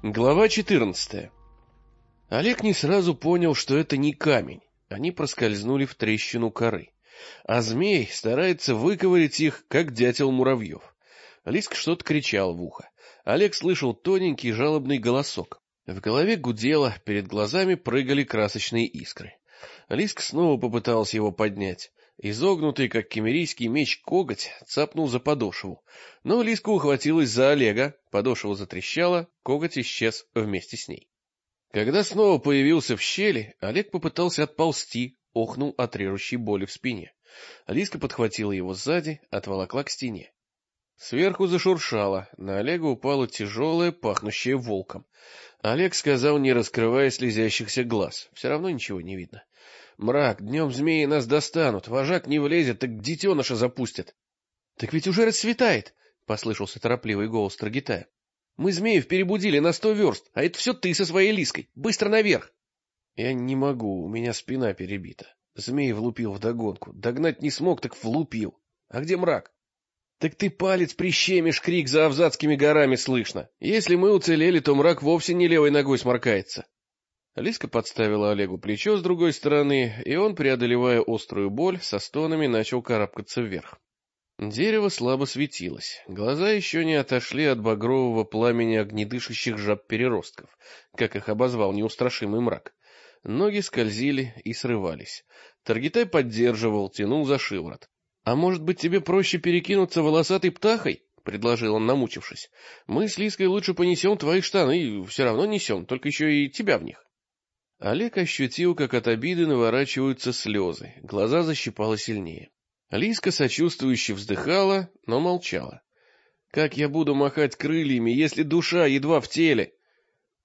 Глава 14. Олег не сразу понял, что это не камень. Они проскользнули в трещину коры. А змей старается выковырять их, как дятел муравьев. Лиска что-то кричал в ухо. Олег слышал тоненький жалобный голосок. В голове гудело, перед глазами прыгали красочные искры. Лиска снова попыталась его поднять. Изогнутый, как киммерийский меч, коготь цапнул за подошву. Но Лиска ухватилась за Олега, подошва затрещала, коготь исчез вместе с ней. Когда снова появился в щели, Олег попытался отползти, охнул от режущей боли в спине. Лиска подхватила его сзади, отволокла к стене. Сверху зашуршало, на Олега упало тяжелое, пахнущее волком. Олег сказал, не раскрывая слезящихся глаз, все равно ничего не видно. «Мрак, днем змеи нас достанут, вожак не влезет, так детеныша запустят». — Так ведь уже рассветает, — послышался торопливый голос Таргитая. — Мы змеев перебудили на 100 верст, а это все ты со своей Лиской. Быстро наверх! — Я не могу, у меня спина перебита. Змей влупил вдогонку. Догнать не смог, так влупил. А где мрак? — Так ты палец прищемишь, крик за Авзацкими горами слышно. Если мы уцелели, то мрак вовсе не левой ногой сморкается. Лиска подставила Олегу плечо с другой стороны, и он, преодолевая острую боль, со стонами начал карабкаться вверх. Дерево слабо светилось, глаза еще не отошли от багрового пламени огнедышащих жаб-переростков, как их обозвал неустрашимый мрак. Ноги скользили и срывались. Таргитай поддерживал, тянул за шиворот. — А может быть, тебе проще перекинуться волосатой птахой? — предложил он, намучившись. — Мы с Лиской лучше понесем твои штаны, все равно несем, только еще и тебя в них. Олег ощутил, как от обиды наворачиваются слезы, глаза защипало сильнее. Лиска сочувствующе вздыхала, но молчала. — Как я буду махать крыльями, если душа едва в теле? —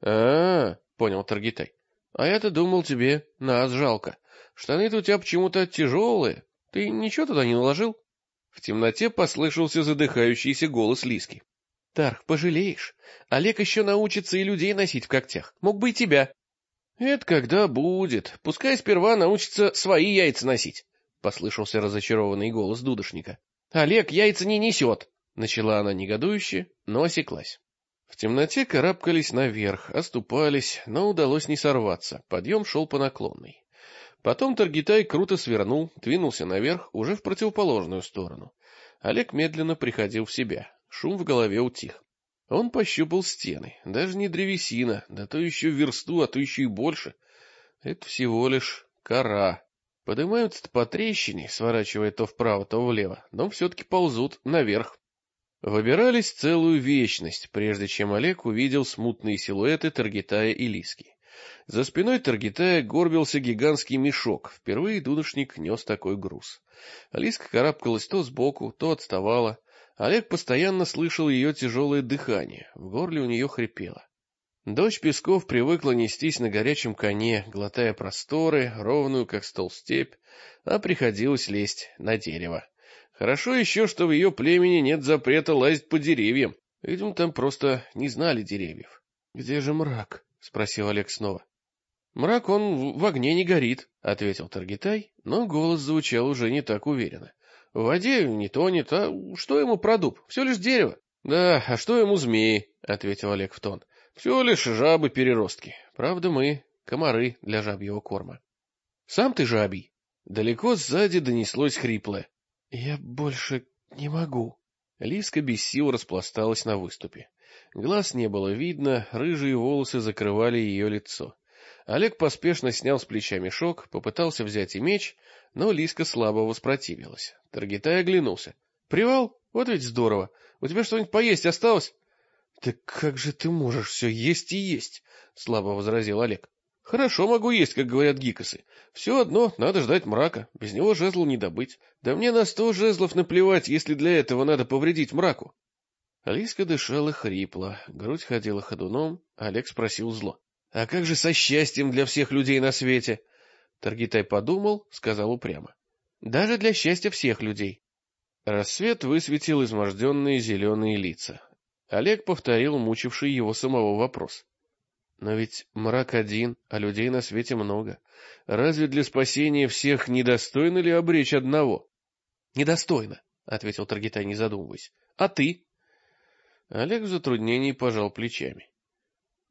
понял Таргитай. — А я-то думал, тебе нас жалко. Штаны-то у тебя почему-то тяжелые. Ты ничего туда не наложил? В темноте послышался задыхающийся голос Лиски. — Тарх, пожалеешь? Олег еще научится и людей носить в когтях. Мог бы и тебя. — Это когда будет. Пускай сперва научится свои яйца носить, — послышался разочарованный голос дудошника. — Олег яйца не несет, — начала она негодующе, но осеклась. В темноте карабкались наверх, оступались, но удалось не сорваться, подъем шел по наклонной. Потом Таргитай круто свернул, двинулся наверх, уже в противоположную сторону. Олег медленно приходил в себя, шум в голове утих. Он пощупал стены, даже не древесина, да то еще версту, а то еще и больше. Это всего лишь кора. Поднимаются по трещине, сворачивая то вправо, то влево, но все-таки ползут наверх. Выбирались целую вечность, прежде чем Олег увидел смутные силуэты Таргитая и Лиски. За спиной Таргитая горбился гигантский мешок, впервые дудошник нес такой груз. Лиска карабкалась то сбоку, то отставала. Олег постоянно слышал ее тяжелое дыхание, в горле у нее хрипело. Дочь Песков привыкла нестись на горячем коне, глотая просторы, ровную, как стол, степь, а приходилось лезть на дерево. Хорошо еще, что в ее племени нет запрета лазить по деревьям. Видимо, там просто не знали деревьев. — Где же мрак? — спросил Олег снова. — Мрак он в огне не горит, — ответил Таргитай, но голос звучал уже не так уверенно. — В воде не тонет, а что ему про дуб? Все лишь дерево. — Да, а что ему змеи? — ответил Олег в тон. — Все лишь жабы-переростки. Правда, мы комары для жабьего корма. — Сам ты жабий. Далеко сзади донеслось хриплое. — Я больше не могу. Лиска без сил распласталась на выступе. Глаз не было видно, рыжие волосы закрывали ее лицо. Олег поспешно снял с плеча мешок, попытался взять и меч, но Лиска слабо воспротивилась. Таргитай оглянулся. — Привал? Вот ведь здорово. У тебя что-нибудь поесть осталось? — Так как же ты можешь все есть и есть? — слабо возразил Олег. — Хорошо могу есть, как говорят гикосы. Все одно надо ждать мрака, без него жезл не добыть. Да мне на 100 жезлов наплевать, если для этого надо повредить мраку. Лиска дышала хрипло, грудь ходила ходуном. Олег спросил зло. — А как же со счастьем для всех людей на свете? Таргитай подумал, сказал упрямо. — Даже для счастья всех людей. Рассвет высветил изможденные зеленые лица. Олег повторил мучивший его самого вопрос. — Но ведь мрак один, а людей на свете много. Разве для спасения всех недостойно ли обречь одного? — Недостойно, — ответил Таргитай, не задумываясь. — А ты? Олег в затруднении пожал плечами.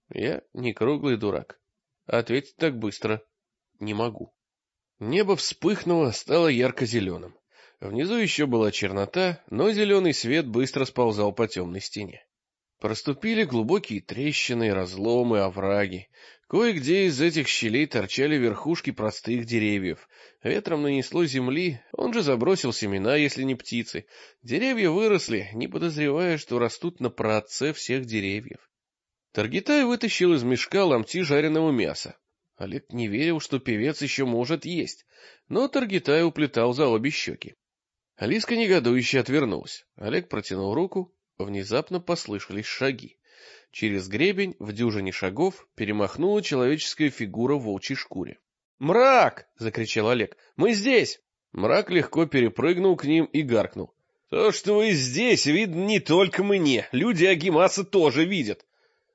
Я не круглый дурак. Ответить так быстро не могу. Небо вспыхнуло, стало ярко-зеленым. Внизу еще была чернота, но зеленый свет быстро сползал по темной стене. Проступили глубокие трещины, разломы, овраги. Кое-где из этих щелей торчали верхушки простых деревьев. Ветром нанесло земли, он же забросил семена, если не птицы. Деревья выросли, не подозревая, что растут на праотце всех деревьев. Таргитай вытащил из мешка ломти жареного мяса. Олег не верил, что певец еще может есть, но Таргитай уплетал за обе щеки. Алиска негодующе отвернулась. Олег протянул руку, внезапно послышались шаги. Через гребень в дюжине шагов перемахнула человеческая фигура в волчьей шкуре. «Мрак!» — закричал Олег. «Мы здесь!» Мрак легко перепрыгнул к ним и гаркнул. «То, что вы здесь, видно не только мне. Люди Агимаса тоже видят».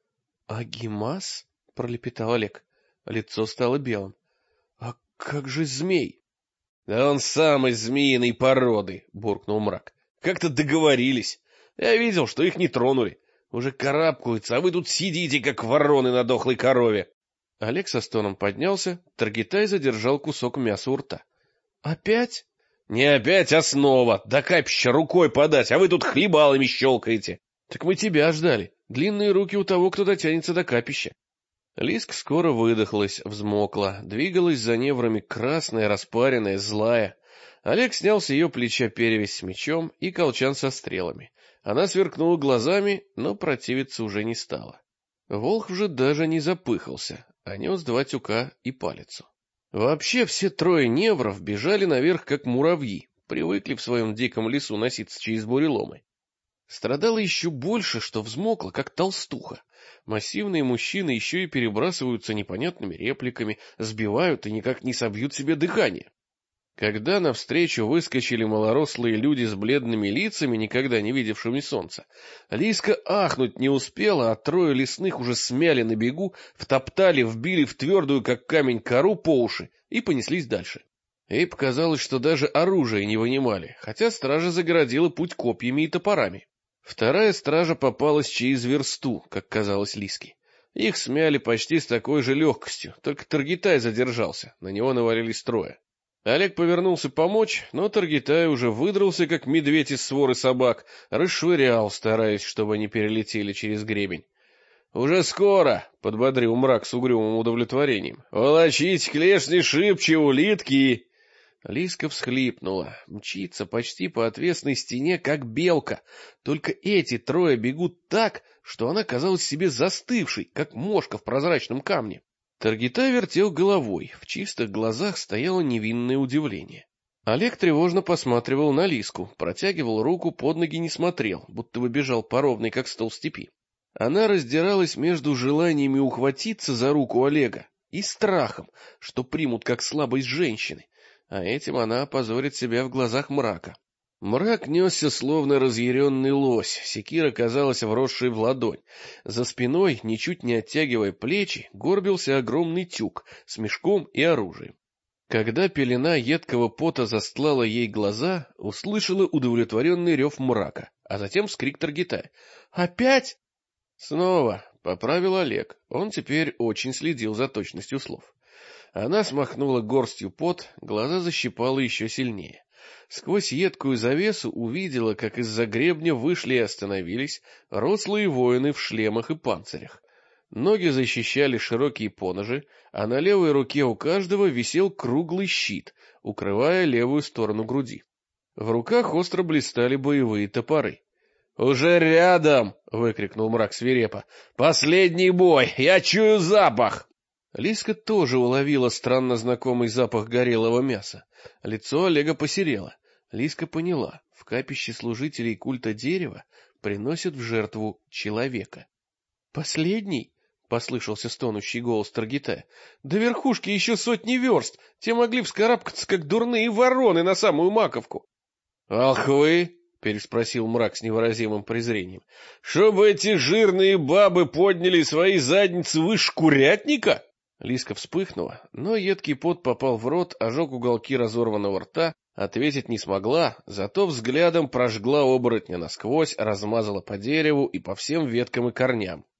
«Агимас?» — пролепетал Олег. Лицо стало белым. «А как же змей?» «Да он сам из змеиной породы», — буркнул Мрак. «Как-то договорились. Я видел, что их не тронули. Уже карабкаются, а вы тут сидите, как вороны на дохлой корове». Олег со стоном поднялся, Таргитай задержал кусок мяса у рта. «Опять?» «Не опять, а снова. До капища рукой подать, а вы тут хлебалами щелкаете». «Так мы тебя ждали. Длинные руки у того, кто дотянется до капища». Лиска скоро выдохлась, взмокла, двигалась за неврами красная, распаренная, злая. Олег снял с ее плеча перевязь с мечом и колчан со стрелами. Она сверкнула глазами, но противиться уже не стала. Волхв же даже не запыхался, а нес 2 тюка и палицу. Вообще все 3 невров бежали наверх, как муравьи, привыкли в своем диком лесу носиться через буреломы. Страдала еще больше, что взмокла, как толстуха. Массивные мужчины еще и перебрасываются непонятными репликами, сбивают и никак не собьют себе дыхание. Когда навстречу выскочили малорослые люди с бледными лицами, никогда не видевшими солнца, Лиска ахнуть не успела, а 3 лесных уже смяли на бегу, втоптали, вбили в твердую, как камень, кору по уши и понеслись дальше. Ей показалось, что даже оружие не вынимали, хотя стража загородила путь копьями и топорами. 2-я стража попалась через версту, как казалось Лиске. Их смяли почти с такой же легкостью, только Таргитай задержался, на него навалились 3. Олег повернулся помочь, но Таргитай уже выдрался, как медведь из своры собак, расшвырял, стараясь, чтобы они перелетели через гребень. «Уже скоро!» — подбодрил Мрак с угрюмым удовлетворением. «Волочить клешни шибче, улитки!» Лиска всхлипнула, мчится почти по отвесной стене, как белка. Только эти 3 бегут так, что она казалась себе застывшей, как мошка в прозрачном камне. Таргитай вертел головой, в чистых глазах стояло невинное удивление. Олег тревожно посматривал на Лиску, протягивал руку, под ноги не смотрел, будто бы бежал по ровной, как стол степи. Она раздиралась между желаниями ухватиться за руку Олега и страхом, что примут как слабость женщины. А этим она опозорит себя в глазах Мрака. Мрак несся, словно разъяренный лось, секира казалась вросшей в ладонь. За спиной, ничуть не оттягивая плечи, горбился огромный тюк с мешком и оружием. Когда пелена едкого пота застлала ей глаза, услышала удовлетворенный рев Мрака, а затем вскрик Таргитая. «Опять?» «Снова», — поправил Олег, он теперь очень следил за точностью слов. Она смахнула горстью пот, глаза защипала еще сильнее. Сквозь едкую завесу увидела, как из-за гребня вышли и остановились рослые воины в шлемах и панцирях. Ноги защищали широкие поножи, а на левой руке у каждого висел круглый щит, укрывая левую сторону груди. В руках остро блистали боевые топоры. «Уже рядом!» — выкрикнул Мрак свирепо. «Последний бой! Я чую запах!» Лиска тоже уловила странно знакомый запах горелого мяса. Лицо Олега посерело. Лиска поняла, в капище служителей культа дерева приносят в жертву человека. «Последний?» — послышался стонущий голос Таргитая. «До верхушки еще 100 верст, те могли вскарабкаться, как дурные вороны, на самую маковку». «Волхвы?» — переспросил Мрак с невыразимым презрением. «Чтобы эти жирные бабы подняли свои задницы выше курятника?» Лиска вспыхнула, но едкий пот попал в рот, ожег уголки разорванного рта, ответить не смогла, зато взглядом прожгла оборотня насквозь, размазала по дереву и по всем веткам и корням.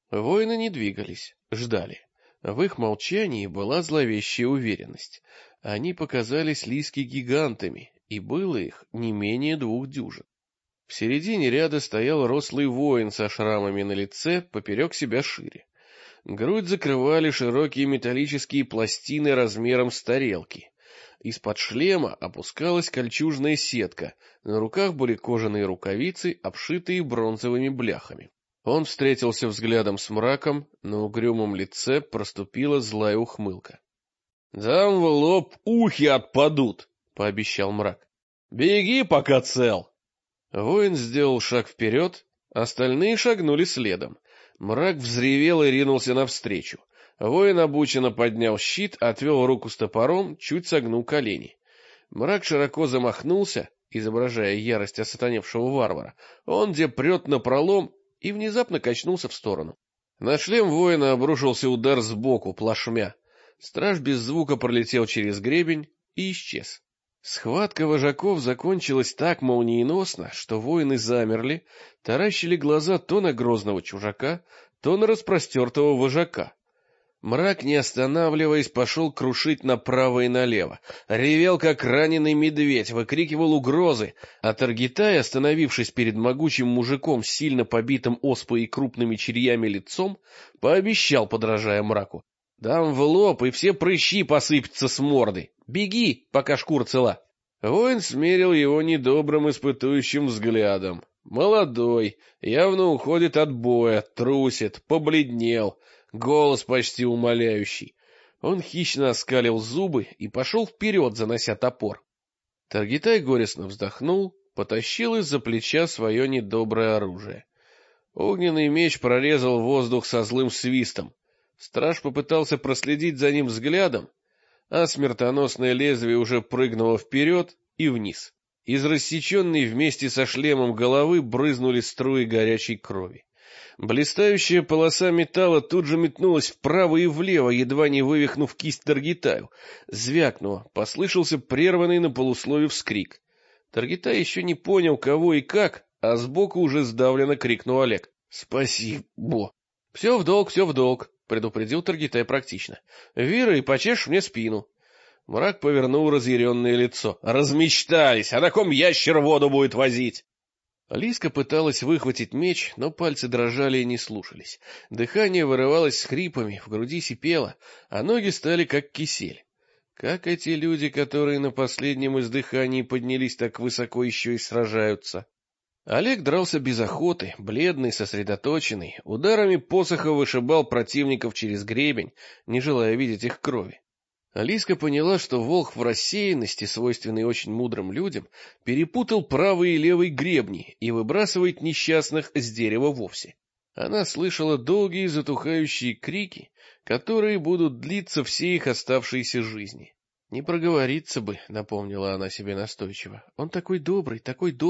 Воины не двигались, ждали. В их молчании была зловещая уверенность. Они показались Лиске гигантами, и было их не менее 2 дюжин. В середине ряда стоял рослый воин со шрамами на лице, поперек себя шире. Грудь закрывали широкие металлические пластины размером с тарелки. Из-под шлема опускалась кольчужная сетка, на руках были кожаные рукавицы, обшитые бронзовыми бляхами. Он встретился взглядом с мраком, на угрюмом лице проступила злая ухмылка. — Дам в лоб ухи отпадут, — пообещал мрак. — Беги, пока цел. Воин сделал шаг вперед, остальные шагнули следом. Мрак взревел и ринулся навстречу. Воин обученно поднял щит, отвел руку с топором, чуть согнул колени. Мрак широко замахнулся, изображая ярость осатаневшего варвара. Он где прет напролом и внезапно качнулся в сторону. На шлем воина обрушился удар сбоку, плашмя. Страж без звука пролетел через гребень и исчез. Схватка вожаков закончилась так молниеносно, что воины замерли, таращили глаза то на грозного чужака, то на распростертого вожака. Мрак, не останавливаясь, пошел крушить направо и налево, ревел, как раненый медведь, выкрикивал угрозы, а Таргитай, остановившись перед могучим мужиком с сильно побитым оспой и крупными черьями лицом, пообещал, подражая мраку: «Дам в лоб, и все прыщи посыпятся с морды. Беги, пока шкура цела». Воин смерил его недобрым испытующим взглядом. Молодой, явно уходит от боя, трусит, побледнел, голос почти умоляющий. Он хищно оскалил зубы и пошел вперед, занося топор. Таргитай горестно вздохнул, потащил из-за плеча свое недоброе оружие. Огненный меч прорезал воздух со злым свистом. Страж попытался проследить за ним взглядом, а смертоносное лезвие уже прыгнуло вперед и вниз. Из рассеченной вместе со шлемом головы брызнули струи горячей крови. Блистающая полоса металла тут же метнулась вправо и влево, едва не вывихнув кисть Таргитаю. Звякнуло, послышался прерванный на полуслове вскрик. Таргитай еще не понял, кого и как, а сбоку уже сдавленно крикнул Олег: «Спасибо!» Все в долг, — предупредил Таргитай практично. — Вира, и почешешь мне спину. Мрак повернул разъяренное лицо. — Размечтались! А на ком ящер воду будет возить? Лиска пыталась выхватить меч, но пальцы дрожали и не слушались. Дыхание вырывалось с хрипами, в груди сипело, а ноги стали как кисель. Как эти люди, которые на последнем издыхании поднялись так высоко, еще и сражаются? Олег дрался без охоты, бледный, сосредоточенный, ударами посоха вышибал противников через гребень, не желая видеть их крови. Лиска поняла, что волк в рассеянности, свойственный очень мудрым людям, перепутал правый и левый гребни и выбрасывает несчастных с дерева вовсе. Она слышала долгие затухающие крики, которые будут длиться все их оставшиеся жизни. «Не проговориться бы», — напомнила она себе настойчиво. «Он такой добрый,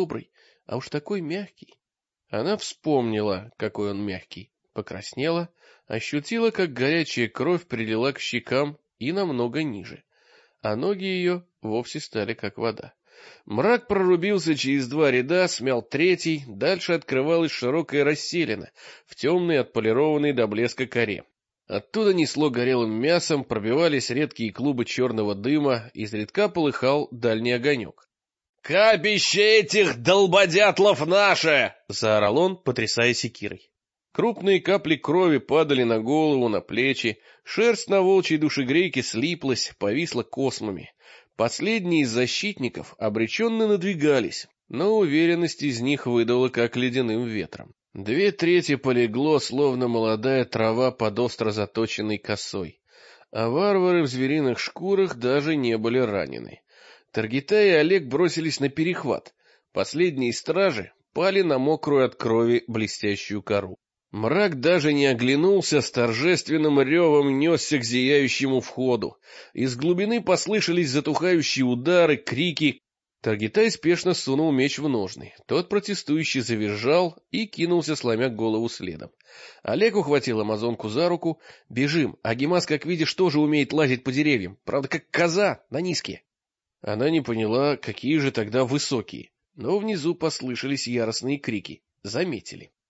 а уж такой мягкий». Она вспомнила, какой он мягкий, покраснела, ощутила, как горячая кровь прилила к щекам и намного ниже, а ноги ее вовсе стали как вода. Мрак прорубился через 2 ряда, смял 3-й, дальше открывалась широкая расселина в темной, отполированной до блеска коре. Оттуда несло горелым мясом, пробивались редкие клубы черного дыма, изредка полыхал дальний огонек. — Капище этих долбодятлов наше! — заорал он, потрясая секирой. Крупные капли крови падали на голову, на плечи, шерсть на волчьей душегрейке слиплась, повисла космами. Последние из защитников обреченно надвигались, но уверенность из них выдала как ледяным ветром. 2/3 полегло, словно молодая трава под остро заточенной косой, а варвары в звериных шкурах даже не были ранены. Таргитай и Олег бросились на перехват. Последние стражи пали на мокрую от крови блестящую кору. Мрак даже не оглянулся, с торжественным ревом несся к зияющему входу. Из глубины послышались затухающие удары, крики. Таргитай спешно сунул меч в ножны. Тот протестующе завизжал и кинулся, сломя голову следом. Олег ухватил амазонку за руку. — Бежим, Агимас, как видишь, тоже умеет лазить по деревьям. Правда, как коза, на низкие. Она не поняла, какие же тогда высокие, но внизу послышались яростные крики. Заметили.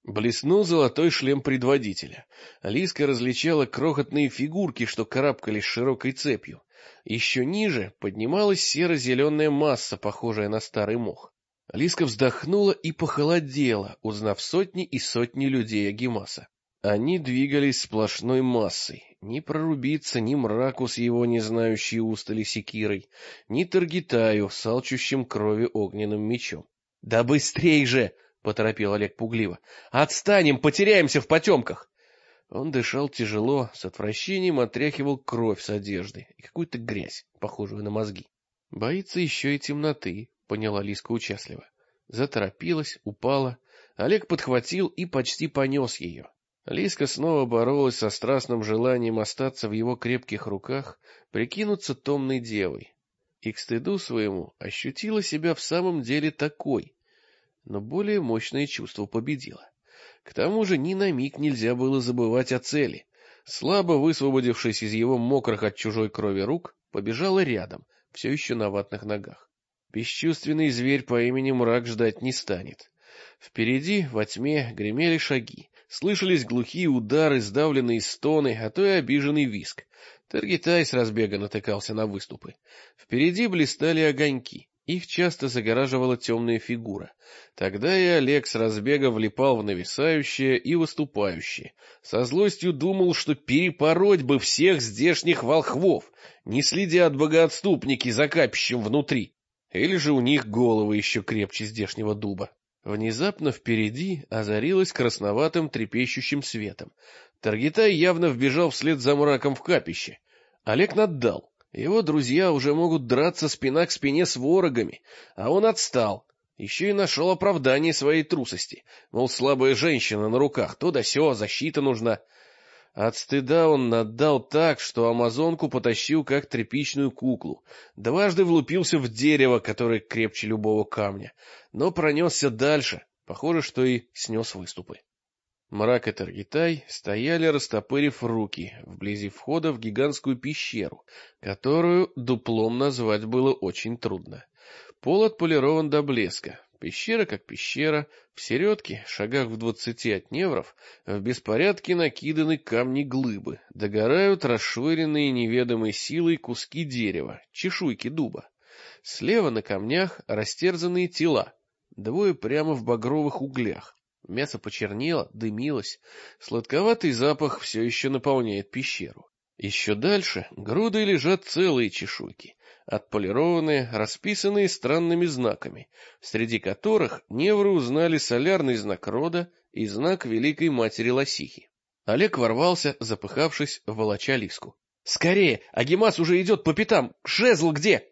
Блеснул золотой шлем предводителя. Лиска различала крохотные фигурки, что карабкались широкой цепью. Еще ниже поднималась серо-зеленая масса, похожая на старый мох. Лиска вздохнула и похолодела, узнав сотни и сотни людей Агимаса. Они двигались сплошной массой. Ни прорубиться, ни мраку с его не знающей устали секирой, ни Таргитаю с алчущим крови огненным мечом. — Да быстрей же! — поторопил Олег пугливо. — Отстанем, потеряемся в потемках! Он дышал тяжело, с отвращением отряхивал кровь с одежды и какую-то грязь, похожую на мозги. — Боится еще и темноты, — поняла Лиска участливо. Заторопилась, упала. Олег подхватил и почти понес ее. Лиска снова боролась со страстным желанием остаться в его крепких руках, прикинуться томной девой. И к стыду своему ощутила себя в самом деле такой, но более мощное чувство победило. К тому же ни на миг нельзя было забывать о цели. Слабо высвободившись из его мокрых от чужой крови рук, побежала рядом, все еще на ватных ногах. Бесчувственный зверь по имени Мрак ждать не станет. Впереди, во тьме, гремели шаги. Слышались глухие удары, сдавленные стоны, а то и обиженный визг. Таргитай с разбега натыкался на выступы. Впереди блистали огоньки. Их часто загораживала темная фигура. Тогда и Олег с разбега влипал в нависающее и выступающее. Со злостью думал, что перепороть бы всех здешних волхвов, не следят богоотступники за капищем внутри. Или же у них головы еще крепче здешнего дуба. Внезапно впереди озарилось красноватым трепещущим светом. Таргитай явно вбежал вслед за Мраком в капище. Олег наддал. Его друзья уже могут драться спина к спине с ворогами, а он отстал. Еще и нашел оправдание своей трусости. Мол, слабая женщина на руках, то да сё, защита нужна. От стыда он наддал так, что амазонку потащил как тряпичную куклу. Дважды влупился в дерево, которое крепче любого камня, но пронесся дальше, похоже, что и снес выступы. Мрак и Таргитай стояли, растопырив руки, вблизи входа в гигантскую пещеру, которую дуплом назвать было очень трудно. Пол отполирован до блеска. Пещера как пещера, в середке, шагах в 20 от невров, в беспорядке накиданы камни-глыбы, догорают расшвыренные неведомой силой куски дерева, чешуйки дуба. Слева на камнях растерзанные тела, двое прямо в багровых углях. Мясо почернело, дымилось, сладковатый запах все еще наполняет пещеру. Еще дальше грудой лежат целые чешуйки, отполированные, расписанные странными знаками, среди которых невры узнали солярный знак рода и знак Великой Матери Лосихи. Олег ворвался, запыхавшись, волоча Лиску. — Скорее! Агимас уже идет по пятам! Жезл где?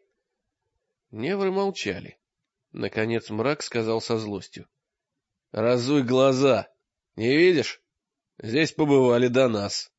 Невры молчали. Наконец Мрак сказал со злостью. — Разуй глаза! Не видишь? Здесь побывали до нас.